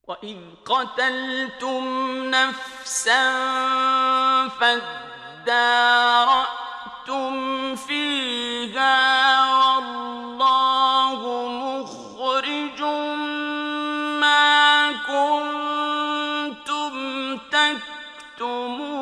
وَإِذْ قَتَلْتُمْ نَفْسًا فَادَّارَأْتُمْ فِيهَا وَاللَّهُ مُخْرِجٌ مَا كُنتُمْ تَكْتُمُونَ